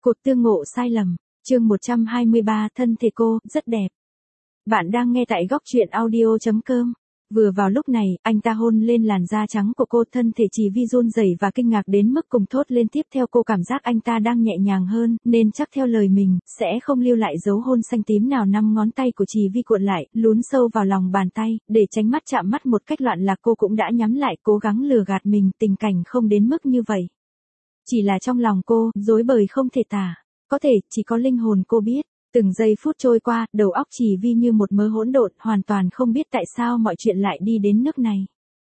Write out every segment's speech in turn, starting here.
Cột tương ngộ sai lầm, chương 123 thân thể cô, rất đẹp. Bạn đang nghe tại góc truyện audio.com. Vừa vào lúc này, anh ta hôn lên làn da trắng của cô, thân thể Chỉ Vi run rẩy và kinh ngạc đến mức cùng thốt lên. Tiếp theo cô cảm giác anh ta đang nhẹ nhàng hơn, nên chắc theo lời mình, sẽ không lưu lại dấu hôn xanh tím nào. 5 ngón tay của Chỉ Vi cuộn lại, lún sâu vào lòng bàn tay, để tránh mắt chạm mắt một cách loạn lạc. Cô cũng đã nhắm lại, cố gắng lừa gạt mình, tình cảnh không đến mức như vậy. Chỉ là trong lòng cô, rối bời không thể tả. Có thể, chỉ có linh hồn cô biết. Từng giây phút trôi qua, đầu óc Chỉ Vi như một mớ hỗn độn, hoàn toàn không biết tại sao mọi chuyện lại đi đến nước này.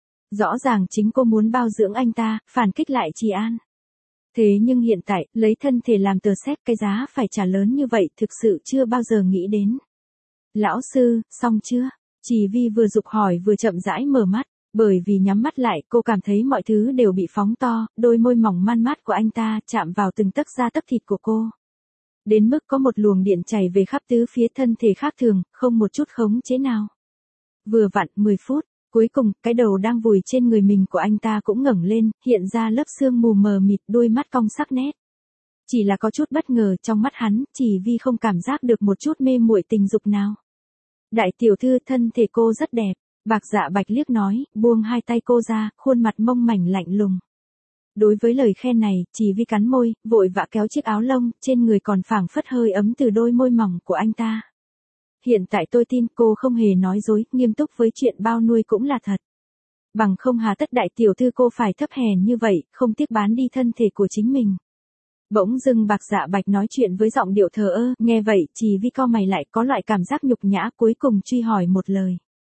Rõ ràng chính cô muốn bao dưỡng anh ta, phản kích lại Trì An. Thế nhưng hiện tại, lấy thân thể làm tờ séc, cái giá phải trả lớn như vậy thực sự chưa bao giờ nghĩ đến. Lão sư, xong chưa? Chỉ Vi vừa giục hỏi vừa chậm rãi mở mắt. Bởi vì nhắm mắt lại, cô cảm thấy mọi thứ đều bị phóng to, đôi môi mỏng man mát của anh ta chạm vào từng tấc da tấc thịt của cô. Đến mức có một luồng điện chảy về khắp tứ phía thân thể khác thường, không một chút khống chế nào. Vừa vặn 10 phút, cuối cùng, cái đầu đang vùi trên người mình của anh ta cũng ngẩng lên, hiện ra lớp sương mù mờ mịt, đôi mắt cong sắc nét. Chỉ là có chút bất ngờ, trong mắt hắn, Chỉ Vi không cảm giác được một chút mê muội tình dục nào. Đại tiểu thư, thân thể cô rất đẹp. Bạc Dạ Bạch liếc nói, buông hai tay cô ra, khuôn mặt mông mảnh lạnh lùng. Đối với lời khen này, Chỉ Vi cắn môi, vội vã kéo chiếc áo lông, trên người còn phảng phất hơi ấm từ đôi môi mỏng của anh ta. Hiện tại tôi tin cô không hề nói dối, nghiêm túc với chuyện bao nuôi cũng là thật. Bằng không hà tất đại tiểu thư cô phải thấp hèn như vậy, không tiếc bán đi thân thể của chính mình. Bỗng dưng Bạc Dạ Bạch nói chuyện với giọng điệu thờ ơ, nghe vậy, Chỉ Vi cau mày lại, có loại cảm giác nhục nhã, cuối cùng truy hỏi một lời.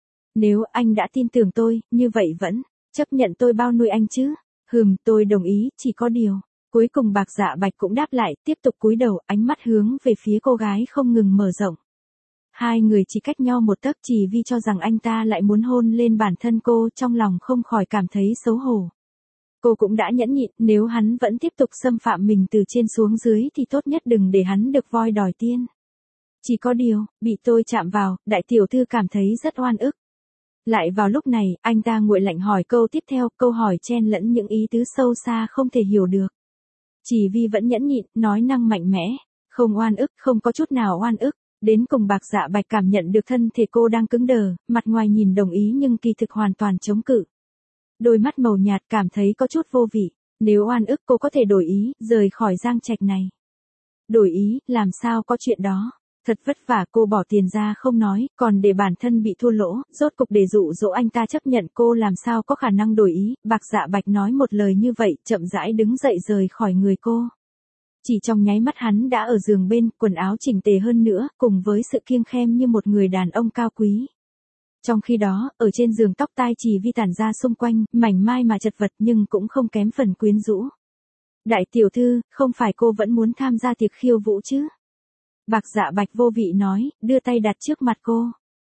Nếu anh đã tin tưởng tôi, như vậy vẫn chấp nhận tôi bao nuôi anh chứ? Tôi đồng ý, chỉ có điều. Cuối cùng Bạc Dạ Bạch cũng đáp lại, tiếp tục cúi đầu, ánh mắt hướng về phía cô gái không ngừng mở rộng. Hai người chỉ cách nhau một tấc. Chỉ Vi cho rằng anh ta lại muốn hôn lên bản thân cô, trong lòng không khỏi cảm thấy xấu hổ. Cô cũng đã nhẫn nhịn, nếu hắn vẫn tiếp tục xâm phạm mình từ trên xuống dưới thì tốt nhất đừng để hắn được voi đòi tiên. Chỉ có điều, bị tôi chạm vào, đại tiểu thư cảm thấy rất oan ức. Lại vào lúc này, anh ta nguội lạnh hỏi câu tiếp theo, câu hỏi chen lẫn những ý tứ sâu xa không thể hiểu được. Chỉ Vi vẫn nhẫn nhịn, nói năng mạnh mẽ, không oan ức, không có chút nào oan ức. Đến cùng Bạc Dạ Bạch cảm nhận được thân thể cô đang cứng đờ, mặt ngoài nhìn đồng ý nhưng kỳ thực hoàn toàn chống cự. Đôi mắt màu nhạt cảm thấy có chút vô vị, nếu oan ức cô có thể đổi ý, rời khỏi Giang Trạch này. Đổi ý, làm sao có chuyện đó. Thật vất vả cô bỏ tiền ra không nói, còn để bản thân bị thua lỗ, rốt cục để dụ dỗ anh ta chấp nhận cô làm sao có khả năng đổi ý. Bạc Dạ Bạch nói một lời như vậy, chậm rãi đứng dậy rời khỏi người cô. Chỉ trong nháy mắt hắn đã ở giường bên, quần áo chỉnh tề hơn nữa, cùng với sự kiêng khem như một người đàn ông cao quý. Trong khi đó, ở trên giường tóc tai Chỉ Vi tản ra xung quanh, mảnh mai mà chật vật nhưng cũng không kém phần quyến rũ. Đại tiểu thư, không phải cô vẫn muốn tham gia tiệc khiêu vũ chứ? Bạc Dạ Bạch vô vị nói, đưa tay đặt trước mặt cô.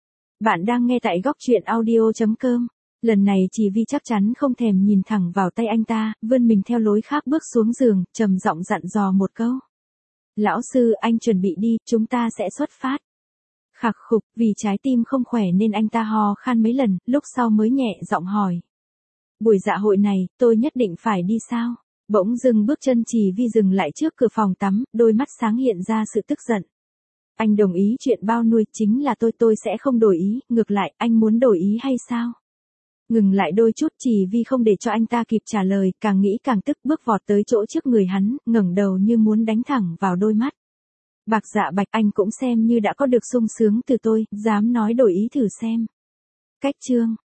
Bạn đang nghe tại góc truyện audio.com. Lần này Chỉ Vi chắc chắn không thèm nhìn thẳng vào tay anh ta, vươn mình theo lối khác bước xuống giường, trầm giọng dặn dò một câu. Lão sư, anh chuẩn bị đi, chúng ta sẽ xuất phát. Khạc khục, vì trái tim không khỏe nên anh ta ho khan mấy lần, lúc sau mới nhẹ giọng hỏi. Buổi dạ hội này, tôi nhất định phải đi sao? Bỗng dưng bước chân Chỉ Vi dừng lại trước cửa phòng tắm, đôi mắt sáng hiện ra sự tức giận. Anh đồng ý chuyện bao nuôi, chính là tôi sẽ không đổi ý, ngược lại, anh muốn đổi ý hay sao? Ngừng lại đôi chút, Chỉ Vi không để cho anh ta kịp trả lời, càng nghĩ càng tức, bước vọt tới chỗ trước người hắn, ngẩng đầu như muốn đánh thẳng vào đôi mắt. Bạc Dạ Bạch, anh cũng xem như đã có được sung sướng từ tôi, dám nói đổi ý thử xem. Cách chương